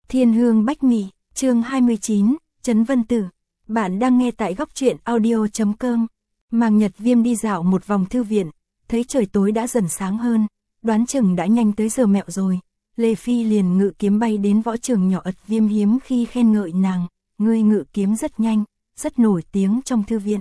Thiên hương bách mị, chương 29, Trấn Vân Tử. Bạn đang nghe tại góc truyện audio.com. Mạc Nhật Viêm đi dạo một vòng thư viện, thấy trời tối đã dần sáng hơn, đoán chừng đã nhanh tới giờ mẹo rồi. Lê Phi liền ngự kiếm bay đến võ trường nhỏ ật Viêm hiếm khi khen ngợi nàng, ngươi ngự kiếm rất nhanh, rất nổi tiếng trong thư viện.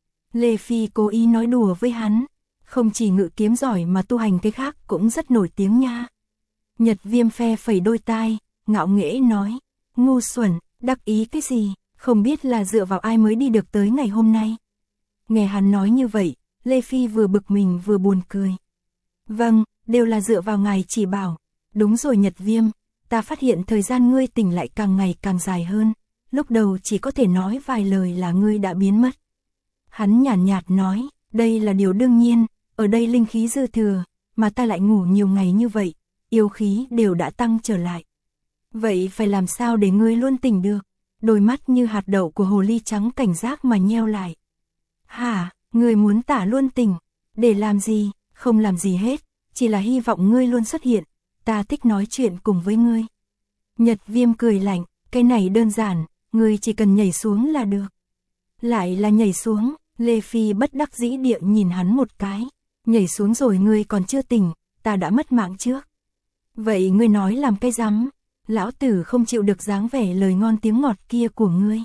Lê Phi cố ý nói đùa với hắn, không chỉ ngự kiếm giỏi mà tu hành cái khác cũng rất nổi tiếng nha. Nhật Viêm phe phẩy đôi tai, ngạo nghễ nói, ngu xuẩn, đắc ý cái gì, không biết là dựa vào ai mới đi được tới ngày hôm nay. Nghe hắn nói như vậy, Lê Phi vừa bực mình vừa buồn cười. Vâng, đều là dựa vào ngài chỉ bảo. Đúng rồi Nhật Viêm, ta phát hiện thời gian ngươi tỉnh lại càng ngày càng dài hơn, lúc đầu chỉ có thể nói vài lời là ngươi đã biến mất. Hắn nhàn nhạt nói, đây là điều đương nhiên, ở đây linh khí dư thừa, mà ta lại ngủ nhiều ngày như vậy, yêu khí đều đã tăng trở lại. Vậy phải làm sao để ngươi luôn tỉnh được? Đôi mắt như hạt đậu của hồ ly trắng cảnh giác mà nheo lại. Hả, ngươi muốn tả luôn tỉnh, để làm gì? Không làm gì hết, chỉ là hy vọng ngươi luôn xuất hiện, ta thích nói chuyện cùng với ngươi. Nhật Viêm cười lạnh, cái này đơn giản, ngươi chỉ cần nhảy xuống là được. Lại là nhảy xuống, Lê Phi bất đắc dĩ địa nhìn hắn một cái. Nhảy xuống rồi ngươi còn chưa tỉnh, ta đã mất mạng trước. Vậy ngươi nói làm cái rắm? Lão tử không chịu được dáng vẻ lời ngon tiếng ngọt kia của ngươi.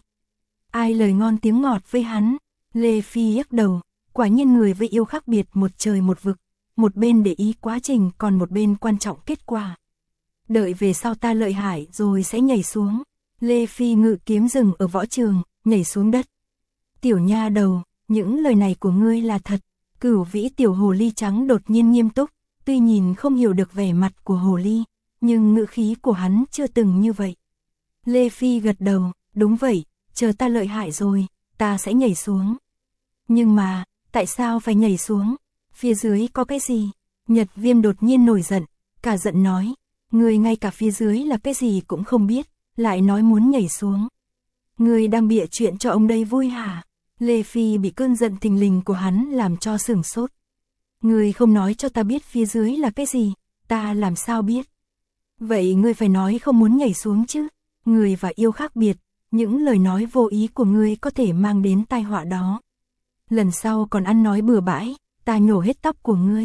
Ai lời ngon tiếng ngọt với hắn? Lê Phi nhắc đầu, quả nhiên người với yêu khác biệt một trời một vực, một bên để ý quá trình còn một bên quan trọng kết quả. Đợi về sau ta lợi hại rồi sẽ nhảy xuống. Lê Phi ngự kiếm dừng ở võ trường, nhảy xuống đất. Tiểu nha đầu, những lời này của ngươi là thật. Cửu vĩ tiểu hồ ly trắng đột nhiên nghiêm túc, tuy nhìn không hiểu được vẻ mặt của hồ ly, nhưng ngữ khí của hắn chưa từng như vậy. Lê Phi gật đầu, đúng vậy, chờ ta lợi hại rồi, ta sẽ nhảy xuống. Nhưng mà, tại sao phải nhảy xuống? Phía dưới có cái gì? Nhật Viêm đột nhiên nổi giận, cả giận nói, ngươi ngay cả phía dưới là cái gì cũng không biết, lại nói muốn nhảy xuống. Ngươi đang bịa chuyện cho ông đây vui hả? Lê Phi bị cơn giận thình lình của hắn làm cho sửng sốt. Ngươi không nói cho ta biết phía dưới là cái gì, ta làm sao biết? Vậy ngươi phải nói không muốn nhảy xuống chứ? Ngươi và yêu khác biệt, những lời nói vô ý của ngươi có thể mang đến tai họa đó. Lần sau còn ăn nói bừa bãi, ta nhổ hết tóc của ngươi.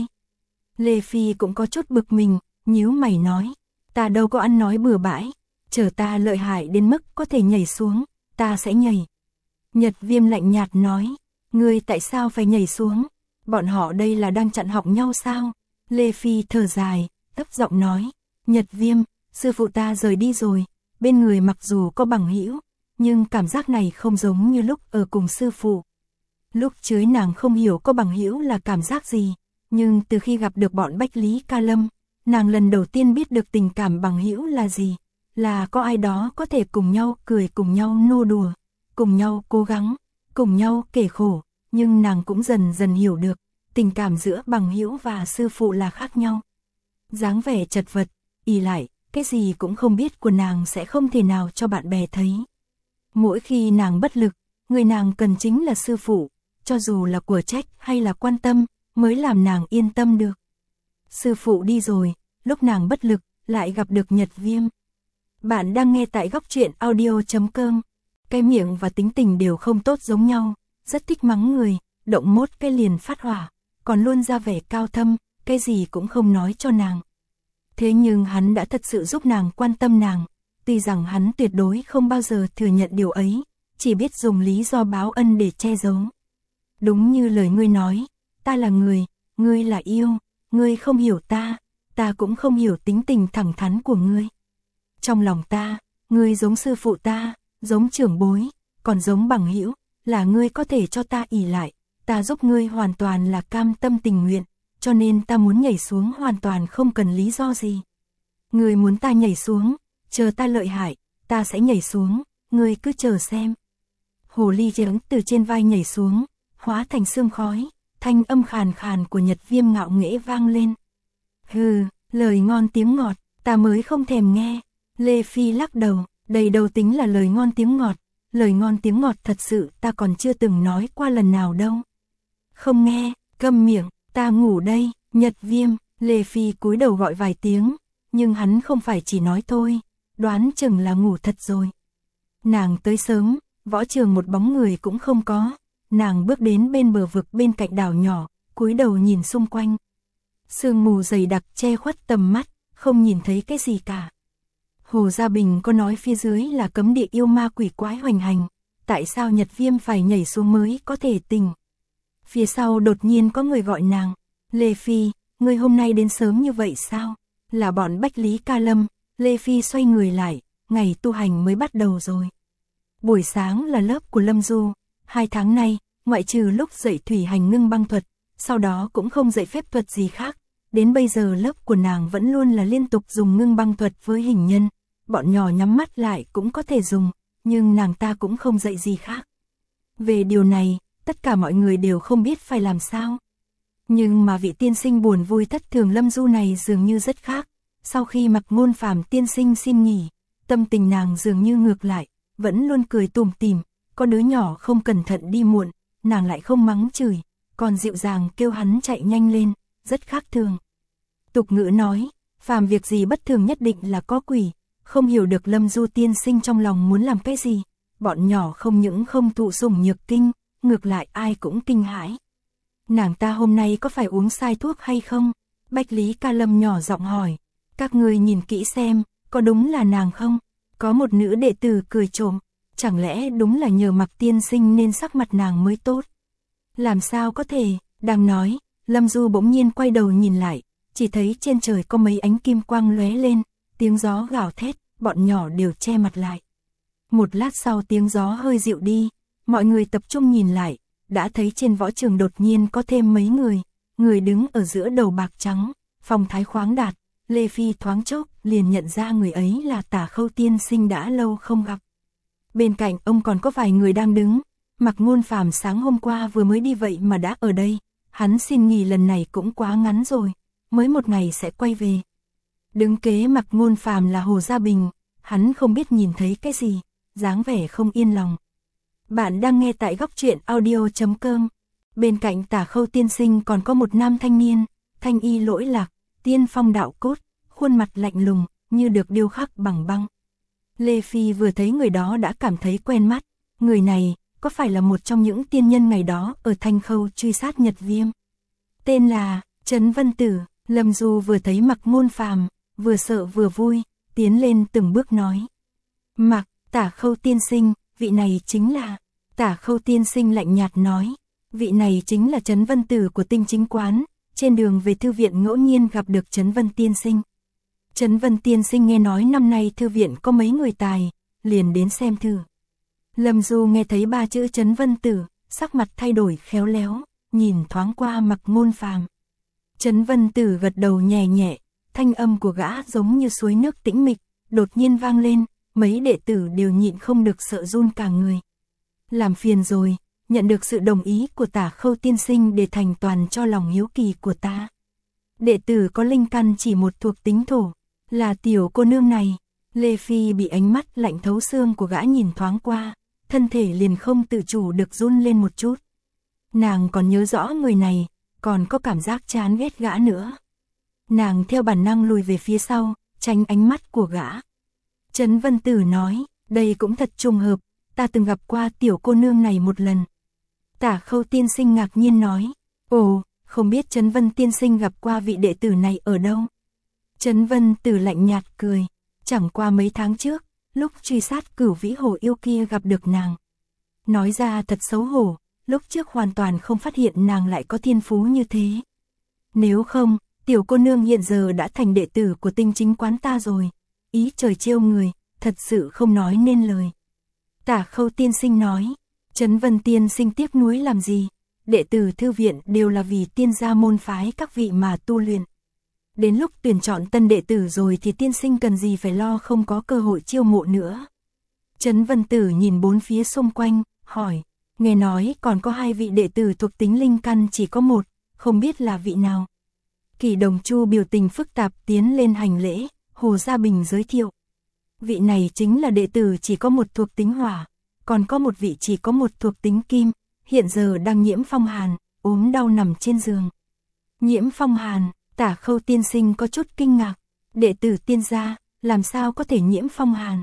Lê Phi cũng có chút bực mình, nhíu mày nói, ta đâu có ăn nói bừa bãi, chờ ta lợi hại đến mức có thể nhảy xuống, ta sẽ nhảy. Nhật Viêm lạnh nhạt nói, ngươi tại sao phải nhảy xuống? Bọn họ đây là đang chặn họng nhau sao? Lê Phi thở dài, thấp giọng nói, Nhật Viêm, sư phụ ta rời đi rồi, bên người mặc dù có bằng hữu, nhưng cảm giác này không giống như lúc ở cùng sư phụ. Lúc trước nàng không hiểu có bằng hữu là cảm giác gì, nhưng từ khi gặp được bọn Bách Lý Ca Lâm, nàng lần đầu tiên biết được tình cảm bằng hữu là gì, là có ai đó có thể cùng nhau cười, cùng nhau nô đùa, cùng nhau cố gắng, cùng nhau kể khổ, nhưng nàng cũng dần dần hiểu được, tình cảm giữa bằng hữu và sư phụ là khác nhau. Dáng vẻ chật vật, ỷ lại, cái gì cũng không biết của nàng sẽ không thể nào cho bạn bè thấy. Mỗi khi nàng bất lực, người nàng cần chính là sư phụ, cho dù là của trách hay là quan tâm, mới làm nàng yên tâm được. Sư phụ đi rồi, lúc nàng bất lực, lại gặp được Nhật Viêm. Bạn đang nghe tại góc truyện audio.com. Cái miệng và tính tình đều không tốt giống nhau, rất thích mắng người, động mốt cái liền phát hỏa, còn luôn ra vẻ cao thâm, cái gì cũng không nói cho nàng. Thế nhưng hắn đã thật sự giúp nàng quan tâm nàng, tuy rằng hắn tuyệt đối không bao giờ thừa nhận điều ấy, chỉ biết dùng lý do báo ân để che giấu. Đúng như lời ngươi nói, ta là người, ngươi là yêu, ngươi không hiểu ta cũng không hiểu tính tình thẳng thắn của ngươi. Trong lòng ta, ngươi giống sư phụ ta, giống trưởng bối, còn giống bằng hữu, là ngươi có thể cho ta ỷ lại, ta giúp ngươi hoàn toàn là cam tâm tình nguyện, cho nên ta muốn nhảy xuống hoàn toàn không cần lý do gì. Ngươi muốn ta nhảy xuống, chờ ta lợi hại, ta sẽ nhảy xuống, ngươi cứ chờ xem. Hồ ly trắng từ trên vai nhảy xuống, hóa thành sương khói, thanh âm khàn khàn của Nhật Viêm ngạo nghễ vang lên. Hừ, lời ngon tiếng ngọt, ta mới không thèm nghe. Lê Phi lắc đầu, đây đâu tính là lời ngon tiếng ngọt, lời ngon tiếng ngọt thật sự ta còn chưa từng nói qua lần nào đâu. Không nghe, câm miệng, ta ngủ đây. Nhật Viêm, Lê Phi cúi đầu gọi vài tiếng, nhưng hắn không phải chỉ nói thôi, đoán chừng là ngủ thật rồi. Nàng tới sớm, võ trường một bóng người cũng không có, nàng bước đến bên bờ vực bên cạnh đảo nhỏ, cúi đầu nhìn xung quanh. Sương mù dày đặc che khuất tầm mắt, không nhìn thấy cái gì cả. Hồ Gia Bình có nói phía dưới là cấm địa yêu ma quỷ quái hoành hành, tại sao Nhật Viêm phải nhảy xuống mới có thể tỉnh? Phía sau đột nhiên có người gọi nàng, Lê Phi, ngươi hôm nay đến sớm như vậy sao? Là bọn Bách Lý Ca Lâm. Lê Phi xoay người lại, ngày tu hành mới bắt đầu rồi. Buổi sáng là lớp của Lâm Du, 2 tháng nay, ngoại trừ lúc dạy thủy hành ngưng băng thuật, sau đó cũng không dạy phép thuật gì khác. Đến bây giờ lớp của nàng vẫn luôn là liên tục dùng ngưng băng thuật với hình nhân, bọn nhỏ nhắm mắt lại cũng có thể dùng, nhưng nàng ta cũng không dạy gì khác. Về điều này, tất cả mọi người đều không biết phải làm sao. Nhưng mà vị tiên sinh buồn vui thất thường Lâm Du này dường như rất khác. Sau khi Mặc Ngôn Phàm tiên sinh xin nghỉ, tâm tình nàng dường như ngược lại, vẫn luôn cười tủm tỉm, có đứa nhỏ không cẩn thận đi muộn, nàng lại không mắng chửi, còn dịu dàng kêu hắn chạy nhanh lên, rất khác thường. Tục ngữ nói, phàm việc gì bất thường nhất định là có quỷ, không hiểu được Lâm Du tiên sinh trong lòng muốn làm cái gì, bọn nhỏ không những không thụ sủng nhược kinh, ngược lại ai cũng kinh hãi. Nàng ta hôm nay có phải uống sai thuốc hay không? Bách Lý Ca Lâm nhỏ giọng hỏi. Các người nhìn kỹ xem, có đúng là nàng không? Có một nữ đệ tử cười trộm, chẳng lẽ đúng là nhờ Mặc tiên sinh nên sắc mặt nàng mới tốt? Làm sao có thể, đang nói, Lâm Du bỗng nhiên quay đầu nhìn lại, chỉ thấy trên trời có mấy ánh kim quang lóe lên, tiếng gió gào thét, bọn nhỏ đều che mặt lại. Một lát sau tiếng gió hơi dịu đi, mọi người tập trung nhìn lại, đã thấy trên võ trường đột nhiên có thêm mấy người đứng ở giữa đầu bạc trắng, phong thái khoáng đạt. Lê Phi thoáng chốc liền nhận ra người ấy là Tả Khâu tiên sinh đã lâu không gặp. Bên cạnh ông còn có vài người đang đứng, Mặc Ngôn Phàm sáng hôm qua vừa mới đi vậy mà đã ở đây, hắn xin nghỉ lần này cũng quá ngắn rồi, mới một ngày sẽ quay về. Đứng kế Mặc Ngôn Phàm là Hồ Gia Bình, hắn không biết nhìn thấy cái gì, dáng vẻ không yên lòng. Bạn đang nghe tại góc truyện audio.com. Bên cạnh Tả Khâu tiên sinh còn có một nam thanh niên, thanh y lỗi lạc, tiên phong đạo cốt, khuôn mặt lạnh lùng, như được điêu khắc bằng băng. Lê Phi vừa thấy người đó đã cảm thấy quen mắt, người này, có phải là một trong những tiên nhân ngày đó ở Thanh Khâu truy sát Nhật Viêm? Tên là Trấn Vân Tử. Lâm Du vừa thấy Mặc Ngôn Phàm, vừa sợ vừa vui, tiến lên từng bước nói. Mặc, Tả Khâu tiên sinh, vị này chính là... Tả Khâu tiên sinh lạnh nhạt nói, vị này chính là Trấn Vân Tử của Tinh Chính Quán. Trên đường về thư viện ngẫu nhiên gặp được Trấn Vân tiên sinh. Trấn Vân tiên sinh nghe nói năm nay thư viện có mấy người tài, liền đến xem thử. Lâm Du nghe thấy 3 chữ Trấn Vân Tử, sắc mặt thay đổi khéo léo, nhìn thoáng qua Mặc Ngôn Phàm. Trấn Vân Tử gật đầu nhẹ nhẹ, thanh âm của gã giống như suối nước tĩnh mịch, đột nhiên vang lên, mấy đệ tử đều nhịn không được sợ run cả người. Làm phiền rồi, nhận được sự đồng ý của Tả Khâu tiên sinh để thành toàn cho lòng hiếu kỳ của ta. Đệ tử có linh căn chỉ một thuộc tính thổ, là tiểu cô nương này. Lê Phi bị ánh mắt lạnh thấu xương của gã nhìn thoáng qua, thân thể liền không tự chủ được run lên một chút. Nàng còn nhớ rõ người này, còn có cảm giác chán ghét gã nữa. Nàng theo bản năng lùi về phía sau, tránh ánh mắt của gã. Trấn Vân Tử nói, đây cũng thật trùng hợp, ta từng gặp qua tiểu cô nương này một lần. Tả Khâu tiên sinh ngạc nhiên nói, ồ, không biết Trấn Vân tiên sinh gặp qua vị đệ tử này ở đâu. Trấn Vân Tử lạnh nhạt cười, chẳng qua mấy tháng trước, lúc truy sát Cửu Vĩ Hổ yêu kia gặp được nàng. Nói ra thật xấu hổ, lúc trước hoàn toàn không phát hiện nàng lại có thiên phú như thế. Nếu không, tiểu cô nương hiện giờ đã thành đệ tử của Tinh Chính Quán ta rồi. Ý trời trêu người, thật sự không nói nên lời. Tả Khâu tiên sinh nói, Trấn Vân tiên sinh tiếc nuối làm gì? Đệ tử thư viện đều là vì tiên gia môn phái các vị mà tu luyện. Đến lúc tuyển chọn tân đệ tử rồi thì tiên sinh cần gì phải lo không có cơ hội chiêu mộ nữa. Trấn Vân Tử nhìn bốn phía xung quanh, hỏi, nghe nói còn có 2 vị đệ tử thuộc tính linh căn chỉ có một, không biết là vị nào. Kỷ Đồng Chu biểu tình phức tạp tiến lên hành lễ, Hồ Gia Bình giới thiệu. Vị này chính là đệ tử chỉ có một thuộc tính hỏa, còn có một vị chỉ có một thuộc tính kim, hiện giờ đang nhiễm phong hàn, ốm đau nằm trên giường. Nhiễm phong hàn, Tả Khâu tiên sinh có chút kinh ngạc, đệ tử tiên gia, làm sao có thể nhiễm phong hàn.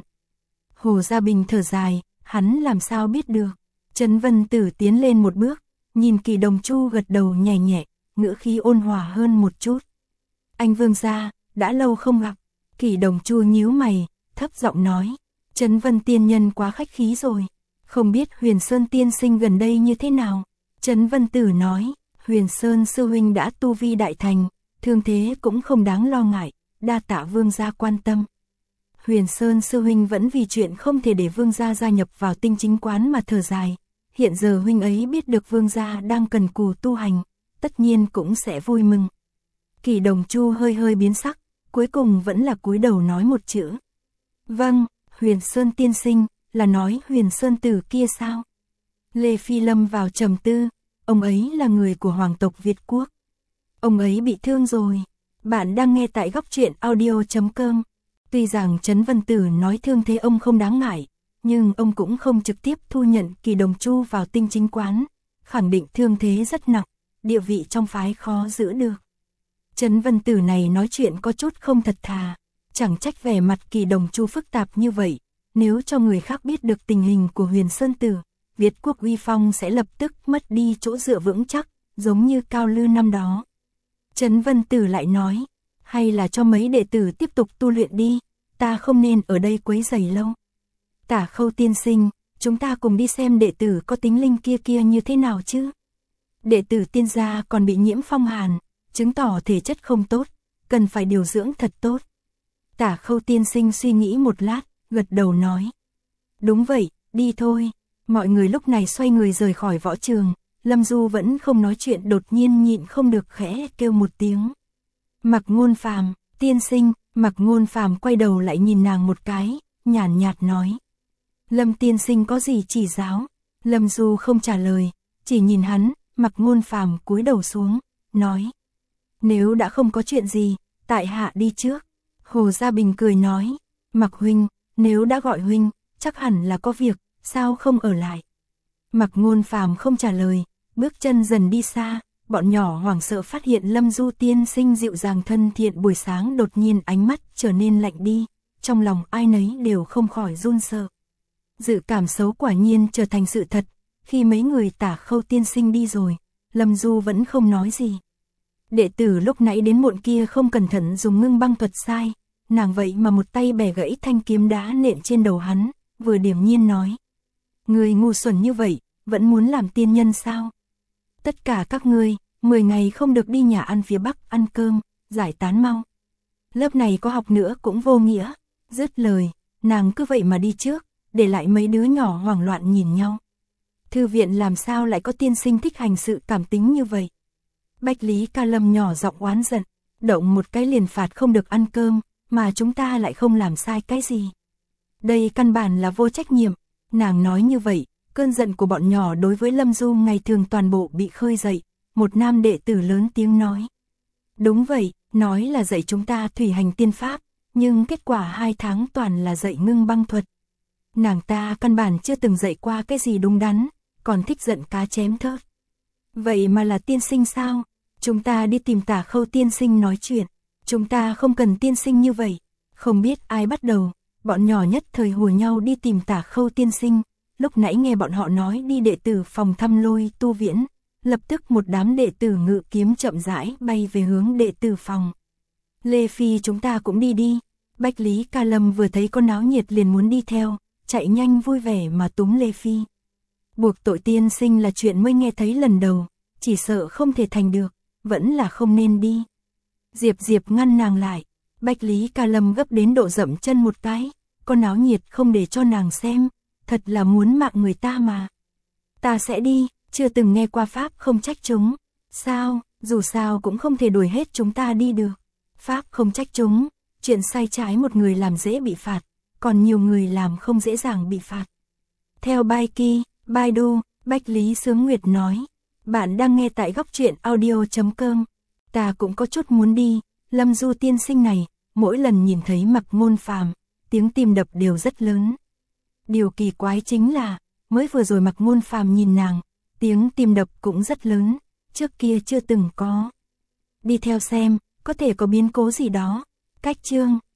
Hồ Gia Bình thở dài, hắn làm sao biết được. Trấn Vân Tử tiến lên một bước, nhìn Kỳ Đồng Chu gật đầu nhẹ nhẹ, ngữ khí ôn hòa hơn một chút. Anh Vương gia, đã lâu không gặp. Kỳ Đồng Chu nhíu mày, thấp giọng nói, Trấn Vân tiên nhân quá khách khí rồi. Không biết Huyền Sơn tiên sinh gần đây như thế nào. Trấn Vân Tử nói, Huyền Sơn sư huynh đã tu vi đại thành, thương thế cũng không đáng lo ngại, đa tạ vương gia quan tâm. Huyền Sơn sư huynh vẫn vì chuyện không thể để vương gia gia nhập vào tinh chính quán mà thở dài. Hiện giờ huynh ấy biết được vương gia đang cần cù tu hành, tất nhiên cũng sẽ vui mừng. Kỳ Đồng Chu hơi hơi biến sắc, cuối cùng vẫn là cúi đầu nói một chữ. Vâng, Huyền Sơn tiên sinh, là nói Huyền Sơn tử kia sao? Lê Phi lâm vào trầm tư, ông ấy là người của hoàng tộc Việt Quốc. Ông ấy bị thương rồi. Bạn đang nghe tại góc truyện audio.com. Tuy rằng Trấn Vân Tử nói thương thế ông không đáng ngại, nhưng ông cũng không trực tiếp thu nhận Kỳ Đồng Chu vào tinh chính quán, khẳng định thương thế rất nặng, địa vị trong phái khó giữ được. Trấn Vân Tử này nói chuyện có chút không thật thà, chẳng trách vẻ mặt Kỳ Đồng Chu phức tạp như vậy, nếu cho người khác biết được tình hình của Huyền Sơn Tử, Việt Quốc uy phong sẽ lập tức mất đi chỗ dựa vững chắc, giống như Cao Lư năm đó. Trấn Vân Tử lại nói, hay là cho mấy đệ tử tiếp tục tu luyện đi, ta không nên ở đây quấy rầy lâu. Tả Khâu tiên sinh, chúng ta cùng đi xem đệ tử có tính linh kia như thế nào chứ. Đệ tử tiên gia còn bị nhiễm phong hàn, chứng tỏ thể chất không tốt, cần phải điều dưỡng thật tốt. Tả Khâu tiên sinh suy nghĩ một lát, gật đầu nói. Đúng vậy, đi thôi. Mọi người lúc này xoay người rời khỏi võ trường, Lâm Du vẫn không nói chuyện, đột nhiên nhịn không được khẽ kêu một tiếng. Mạc Ngôn Phàm, tiên sinh. Mạc Ngôn Phàm quay đầu lại nhìn nàng một cái, nhàn nhạt nói. Lâm tiên sinh có gì chỉ giáo? Lâm Du không trả lời, chỉ nhìn hắn. Mạc Ngôn Phàm cúi đầu xuống, nói. Nếu đã không có chuyện gì, tại hạ đi trước. Hồ Gia Bình cười nói. Mạc huynh, nếu đã gọi huynh, chắc hẳn là có việc, sao không ở lại? Mạc Ngôn Phàm không trả lời, bước chân dần đi xa. Bọn nhỏ hoảng sợ phát hiện Lâm Du tiên sinh dịu dàng thân thiện buổi sáng đột nhiên ánh mắt trở nên lạnh đi, trong lòng ai nấy đều không khỏi run sợ. Dự cảm xấu quả nhiên trở thành sự thật, khi mấy người Tả Khâu tiên sinh đi rồi, Lâm Du vẫn không nói gì. Đệ tử lúc nãy đến muộn kia không cẩn thận dùng ngưng băng thuật sai, nàng vậy mà một tay bẻ gãy thanh kiếm đá nện trên đầu hắn, vừa điềm nhiên nói. Người ngu xuẩn như vậy, vẫn muốn làm tiên nhân sao? Tất cả các ngươi, 10 ngày không được đi nhà ăn phía Bắc ăn cơm, giải tán mau. Lớp này có học nữa cũng vô nghĩa. Dứt lời, nàng cứ vậy mà đi trước, để lại mấy đứa nhỏ hoảng loạn nhìn nhau. Thư viện làm sao lại có tiên sinh thích hành sự cảm tính như vậy? Bách Lý Ca Lâm nhỏ giọng oán giận, động một cái liền phạt không được ăn cơm, mà chúng ta lại không làm sai cái gì. Đây căn bản là vô trách nhiệm. Nàng nói như vậy, cơn giận của bọn nhỏ đối với Lâm Du ngày thường toàn bộ bị khơi dậy. Một nam đệ tử lớn tiếng nói. Đúng vậy, nói là dạy chúng ta thủy hành tiên pháp, nhưng kết quả 2 tháng toàn là dạy ngưng băng thuật. Nàng ta căn bản chưa từng dạy qua cái gì đúng đắn, còn thích giận cá chém thớt. Vậy mà là tiên sinh sao? Chúng ta đi tìm Tả Khâu tiên sinh nói chuyện. Chúng ta không cần tiên sinh như vậy. Không biết ai bắt đầu, bọn nhỏ nhất thời hùa nhau đi tìm Tả Khâu tiên sinh. Lúc nãy nghe bọn họ nói đi đệ tử phòng thăm Lôi tu viễn, lập tức một đám đệ tử ngự kiếm chậm rãi bay về hướng đệ tử phòng. Lê Phi chúng ta cũng đi đi. Bách Lý Ca Lâm vừa thấy con náo nhiệt liền muốn đi theo, chạy nhanh vui vẻ mà túm Lê Phi. Buộc tội tiên sinh là chuyện mới nghe thấy lần đầu, chỉ sợ không thể thành được, vẫn là không nên đi. Diệp Diệp ngăn nàng lại, Bách Lý Ca Lâm gấp đến độ dậm chân một cái, con náo nhiệt không để cho nàng xem, thật là muốn mạng người ta mà. Ta sẽ đi, chưa từng nghe qua pháp không trách chúng. Sao, dù sao cũng không thể đuổi hết chúng ta đi được. Pháp không trách chúng, chuyện sai trái một người làm dễ bị phạt, còn nhiều người làm không dễ dàng bị phạt. Theo Baiki, Baidu, Bách Lý Sướng Nguyệt nói, bạn đang nghe tại góc truyện audio.com. Ta cũng có chút muốn đi, Lâm Du tiên sinh này, mỗi lần nhìn thấy Mạc Ngôn Phàm, tiếng tim đập đều rất lớn. Điều kỳ quái chính là, mới vừa rồi Mạc Ngôn Phàm nhìn nàng, tiếng tim đập cũng rất lớn, trước kia chưa từng có. Đi theo xem, có thể có biến cố gì đó. Cách chương